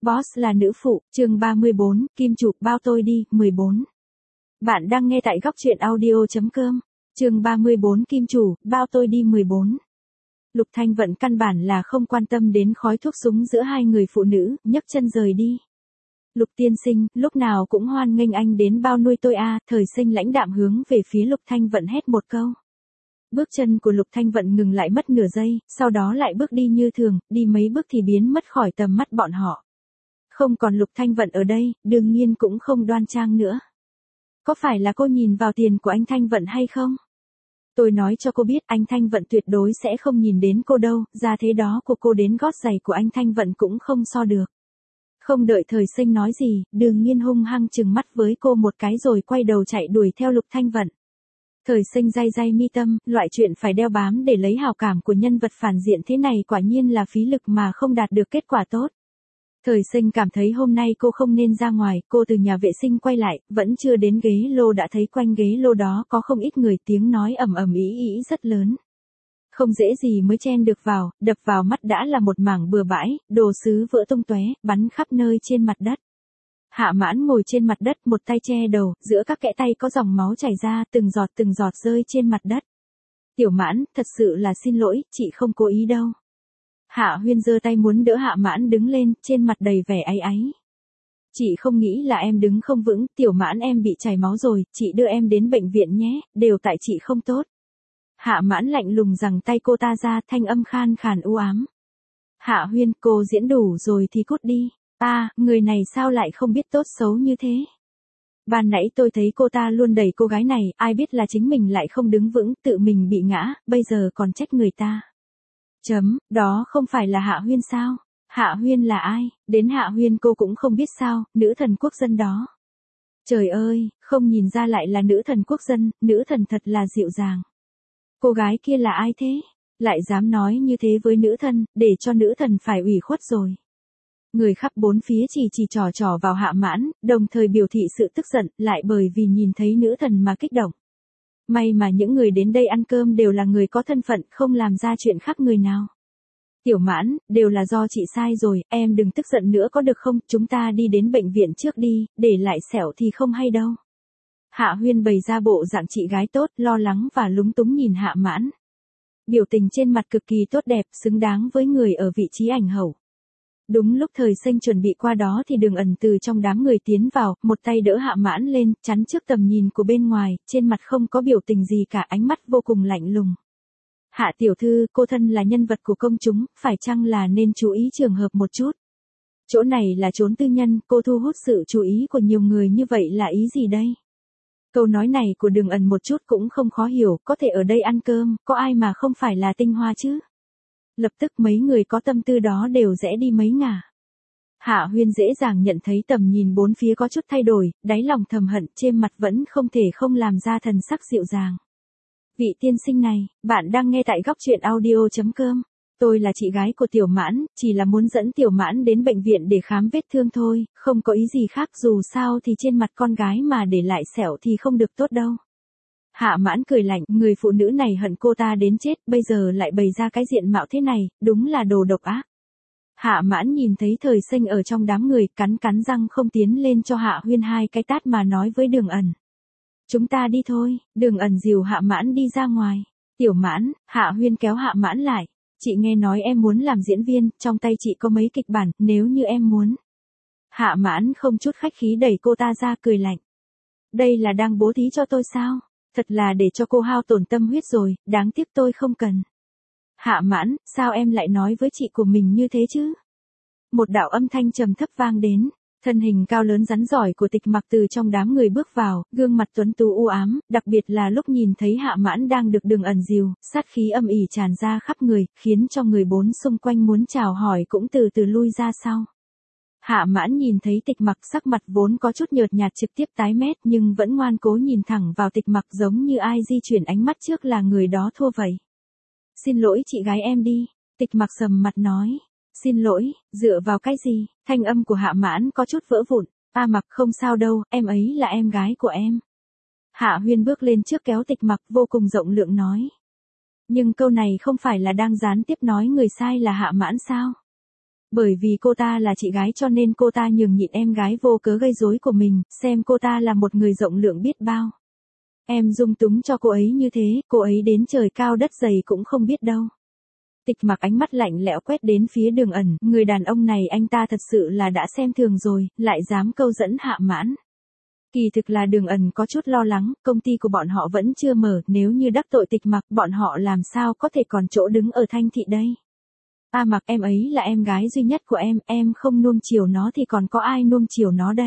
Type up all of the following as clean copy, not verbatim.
Boss là nữ phụ, chương 34, Kim chụp bao tôi đi, 14. Bạn đang nghe tại góc truyện audio.com, chương 34 Kim chủ, bao tôi đi 14. Lục Thanh Vận căn bản là không quan tâm đến khói thuốc súng giữa hai người phụ nữ, nhấc chân rời đi. Lục tiên sinh, lúc nào cũng hoan nghênh anh đến bao nuôi tôi a. Thời Sinh lãnh đạm hướng về phía Lục Thanh Vận hét một câu. Bước chân của Lục Thanh Vận ngừng lại mất nửa giây, sau đó lại bước đi như thường, đi mấy bước thì biến mất khỏi tầm mắt bọn họ. Không còn Lục Thanh Vận ở đây, đương nhiên cũng không đoan trang nữa. Có phải là cô nhìn vào tiền của anh Thanh Vận hay không? Tôi nói cho cô biết anh Thanh Vận tuyệt đối sẽ không nhìn đến cô đâu, ra thế đó của cô đến gót giày của anh Thanh Vận cũng không so được. Không đợi Thời Sinh nói gì, đương nhiên hung hăng trừng mắt với cô một cái rồi quay đầu chạy đuổi theo Lục Thanh Vận. Thời Sinh day day mi tâm, loại chuyện phải đeo bám để lấy hào cảm của nhân vật phản diện thế này quả nhiên là phí lực mà không đạt được kết quả tốt. Thời Sinh cảm thấy hôm nay cô không nên ra ngoài, cô từ nhà vệ sinh quay lại, vẫn chưa đến ghế lô đã thấy quanh ghế lô đó có không ít người, tiếng nói ầm ầm ĩ rất lớn. Không dễ gì mới chen được vào, đập vào mắt đã là một mảng bừa bãi, đồ sứ vỡ tung tóe, bắn khắp nơi trên mặt đất. Hạ Mãn ngồi trên mặt đất, một tay che đầu, giữa các kẽ tay có dòng máu chảy ra, từng giọt rơi trên mặt đất. Tiểu Mãn, thật sự là xin lỗi, chị không cố ý đâu. Hạ Huyên giơ tay muốn đỡ Hạ Mãn đứng lên, trên mặt đầy vẻ áy áy. Chị không nghĩ là em đứng không vững, Tiểu Mãn em bị chảy máu rồi, chị đưa em đến bệnh viện nhé, đều tại chị không tốt. Hạ Mãn lạnh lùng giằng tay cô ta ra, thanh âm khan khàn u ám. Hạ Huyên, cô diễn đủ rồi thì cút đi. Người này sao lại không biết tốt xấu như thế? Ban nãy tôi thấy cô ta luôn đẩy cô gái này, ai biết là chính mình lại không đứng vững, tự mình bị ngã, bây giờ còn trách người ta. Đó không phải là Hạ Huyên sao? Hạ Huyên là ai? Đến Hạ Huyên cô cũng không biết sao, nữ thần quốc dân đó. Trời ơi, không nhìn ra lại là nữ thần quốc dân, nữ thần thật là dịu dàng. Cô gái kia là ai thế? Lại dám nói như thế với nữ thần, để cho nữ thần phải ủy khuất rồi. Người khắp bốn phía chỉ trò vào Hạ Mãn, đồng thời biểu thị sự tức giận, lại bởi vì nhìn thấy nữ thần mà kích động. May mà những người đến đây ăn cơm đều là người có thân phận, không làm ra chuyện khác người nào. Tiểu Mãn, đều là do chị sai rồi, em đừng tức giận nữa có được không, chúng ta đi đến bệnh viện trước đi, để lại sẹo thì không hay đâu. Hạ Huyên bày ra bộ dạng chị gái tốt, lo lắng và lúng túng nhìn Hạ Mãn. Biểu tình trên mặt cực kỳ tốt đẹp, xứng đáng với người ở vị trí ảnh hậu. Đúng lúc Thời Sinh chuẩn bị qua đó thì Đường Ẩn từ trong đám người tiến vào, một tay đỡ Hạ Mãn lên, chắn trước tầm nhìn của bên ngoài, trên mặt không có biểu tình gì cả, ánh mắt vô cùng lạnh lùng. Hạ tiểu thư, cô thân là nhân vật của công chúng, phải chăng là nên chú ý trường hợp một chút? Chỗ này là chốn tư nhân, cô thu hút sự chú ý của nhiều người như vậy là ý gì đây? Câu nói này của Đường Ẩn một chút cũng không khó hiểu, có thể ở đây ăn cơm, có ai mà không phải là tinh hoa chứ? Lập tức mấy người có tâm tư đó đều rẽ đi mấy ngả. Hạ Huyên dễ dàng nhận thấy tầm nhìn bốn phía có chút thay đổi, đáy lòng thầm hận, trên mặt vẫn không thể không làm ra thần sắc dịu dàng. Vị tiên sinh này, bạn đang nghe tại góc truyện audio.com. Tôi là chị gái của Tiểu Mãn, chỉ là muốn dẫn Tiểu Mãn đến bệnh viện để khám vết thương thôi, không có ý gì khác, dù sao thì trên mặt con gái mà để lại sẹo thì không được tốt đâu. Hạ Mãn cười lạnh, người phụ nữ này hận cô ta đến chết, bây giờ lại bày ra cái diện mạo thế này, đúng là đồ độc ác. Hạ Mãn nhìn thấy Thời Sinh ở trong đám người, cắn răng không tiến lên cho Hạ Huyên hai cái tát mà nói với Đường Ẩn. Chúng ta đi thôi, Đường Ẩn dìu Hạ Mãn đi ra ngoài. Tiểu Mãn, Hạ Huyên kéo Hạ Mãn lại. Chị nghe nói em muốn làm diễn viên, trong tay chị có mấy kịch bản, nếu như em muốn. Hạ Mãn không chút khách khí đẩy cô ta ra cười lạnh. Đây là đang bố thí cho tôi sao? Thật là để cho cô hao tổn tâm huyết rồi, đáng tiếc tôi không cần. Hạ Mãn, sao em lại nói với chị của mình như thế chứ? Một đạo âm thanh trầm thấp vang đến, thân hình cao lớn rắn giỏi của Tịch Mặc từ trong đám người bước vào, gương mặt tuấn tú u ám, đặc biệt là lúc nhìn thấy Hạ Mãn đang được Đường Ẩn dìu, sát khí âm ỉ tràn ra khắp người, khiến cho người bốn xung quanh muốn chào hỏi cũng từ từ lui ra sau. Hạ Mãn nhìn thấy Tịch Mặc, sắc mặt vốn có chút nhợt nhạt trực tiếp tái mét nhưng vẫn ngoan cố nhìn thẳng vào Tịch Mặc, giống như ai di chuyển ánh mắt trước là người đó thua vậy. Xin lỗi chị gái em đi. Tịch Mặc sầm mặt nói. Xin lỗi, dựa vào cái gì? Thanh âm của Hạ Mãn có chút vỡ vụn. Mặc không sao đâu, em ấy là em gái của em. Hạ Huyên bước lên trước kéo Tịch Mặc, vô cùng rộng lượng nói. Nhưng câu này không phải là đang gián tiếp nói người sai là Hạ Mãn sao? Bởi vì cô ta là chị gái cho nên cô ta nhường nhịn em gái vô cớ gây rối của mình, xem cô ta là một người rộng lượng biết bao. Em dung túng cho cô ấy như thế, cô ấy đến trời cao đất dày cũng không biết đâu. Tịch Mặc ánh mắt lạnh lẽo quét đến phía Đường Ẩn, người đàn ông này anh ta thật sự là đã xem thường rồi, lại dám câu dẫn Hạ Mãn. Kỳ thực là Đường Ẩn có chút lo lắng, công ty của bọn họ vẫn chưa mở, nếu như đắc tội Tịch Mặc bọn họ làm sao có thể còn chỗ đứng ở Thanh Thị đây. A Mặc, em ấy là em gái duy nhất của em không nuông chiều nó thì còn có ai nuông chiều nó đây.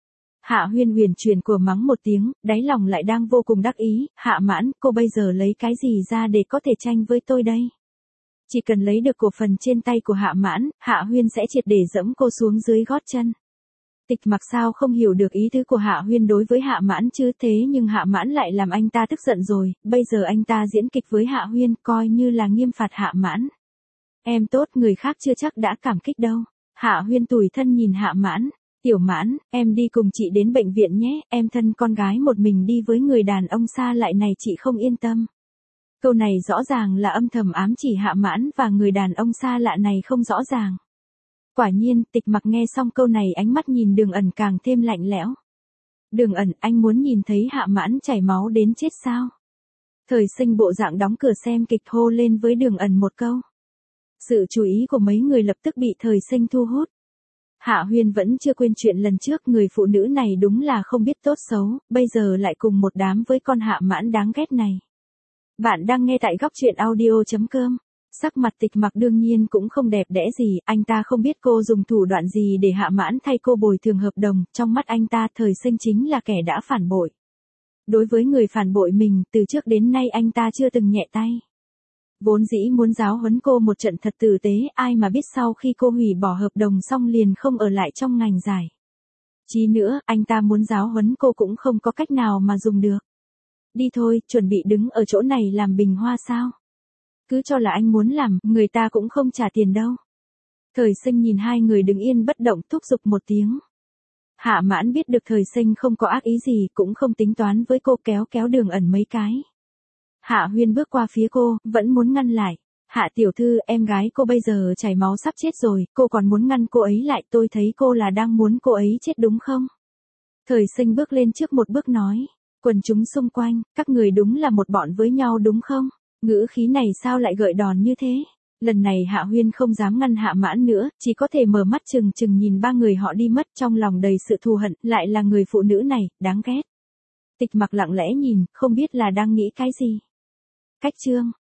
Hạ Huyên huyền chuyển của mắng một tiếng, đáy lòng lại đang vô cùng đắc ý, Hạ Mãn, cô bây giờ lấy cái gì ra để có thể tranh với tôi đây? Chỉ cần lấy được cổ phần trên tay của Hạ Mãn, Hạ Huyên sẽ triệt để dẫm cô xuống dưới gót chân. Tịch Mặc sao không hiểu được ý tứ của Hạ Huyên đối với Hạ Mãn chứ, thế nhưng Hạ Mãn lại làm anh ta tức giận rồi, bây giờ anh ta diễn kịch với Hạ Huyên coi như là nghiêm phạt Hạ Mãn. Em tốt, người khác chưa chắc đã cảm kích đâu. Hạ Huyên tủi thân nhìn Hạ Mãn. Tiểu Mãn, em đi cùng chị đến bệnh viện nhé, em thân con gái một mình đi với người đàn ông xa lạ này chị không yên tâm. Câu này rõ ràng là âm thầm ám chỉ Hạ Mãn và người đàn ông xa lạ này không rõ ràng. Quả nhiên, Tịch Mặc nghe xong câu này ánh mắt nhìn Đường Ẩn càng thêm lạnh lẽo. Đường Ẩn, anh muốn nhìn thấy Hạ Mãn chảy máu đến chết sao? Thời Sinh bộ dạng đóng cửa xem kịch hô lên với Đường Ẩn một câu. Sự chú ý của mấy người lập tức bị Thời Sinh thu hút. Hạ Huyên vẫn chưa quên chuyện lần trước, người phụ nữ này đúng là không biết tốt xấu, bây giờ lại cùng một đám với con Hạ Mãn đáng ghét này. Bạn đang nghe tại góc truyện audio.com. Sắc mặt Tịch Mặc đương nhiên cũng không đẹp đẽ gì, anh ta không biết cô dùng thủ đoạn gì để Hạ Mãn thay cô bồi thường hợp đồng, trong mắt anh ta Thời Sinh chính là kẻ đã phản bội. Đối với người phản bội mình, từ trước đến nay anh ta chưa từng nhẹ tay. Vốn dĩ muốn giáo huấn cô một trận thật tử tế, ai mà biết sau khi cô hủy bỏ hợp đồng xong liền không ở lại trong ngành giải trí nữa, anh ta muốn giáo huấn cô cũng không có cách nào mà dùng được. Đi thôi, chuẩn bị đứng ở chỗ này làm bình hoa sao? Cứ cho là anh muốn làm, người ta cũng không trả tiền đâu. Thời Sinh nhìn hai người đứng yên bất động thúc giục một tiếng. Hạ Mãn biết được Thời Sinh không có ác ý gì, cũng không tính toán với cô, kéo kéo Đường Ẩn mấy cái. Hạ Huyên bước qua phía cô, vẫn muốn ngăn lại. Hạ tiểu thư, em gái cô bây giờ chảy máu sắp chết rồi, cô còn muốn ngăn cô ấy lại, tôi thấy cô là đang muốn cô ấy chết đúng không? Thời Sinh bước lên trước một bước nói. Quần chúng xung quanh, các người đúng là một bọn với nhau đúng không? Ngữ khí này sao lại gợi đòn như thế? Lần này Hạ Huyên không dám ngăn Hạ Mãn nữa, chỉ có thể mở mắt trừng trừng nhìn ba người họ đi mất, trong lòng đầy sự thù hận, lại là người phụ nữ này, đáng ghét. Tịch Mặc lặng lẽ nhìn, không biết là đang nghĩ cái gì. Cách chương